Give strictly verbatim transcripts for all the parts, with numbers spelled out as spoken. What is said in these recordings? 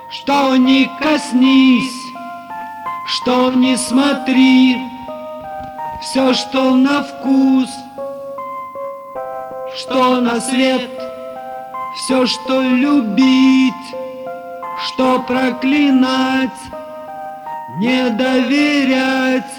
Что ни коснись, что ни смотри, все, что на вкус, что на свет, все, что любить, что проклинать, не доверять,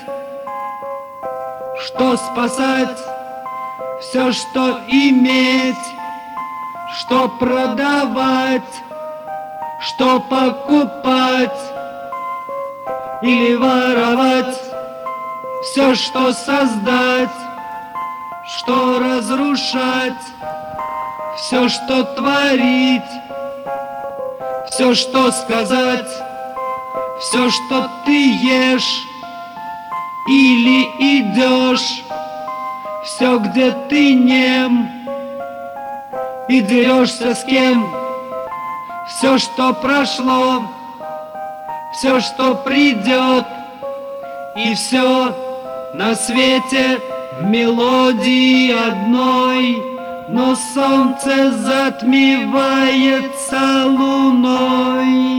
что спасать, все, что иметь, что продавать, что покупать или воровать, все, что создать, что разрушать, все, что творить, все, что сказать, все, что ты ешь или идешь, все, где ты нем и дерешься с кем, все, что прошло, все, что придет, и все на свете в мелодии одной, но солнце затмевается луной.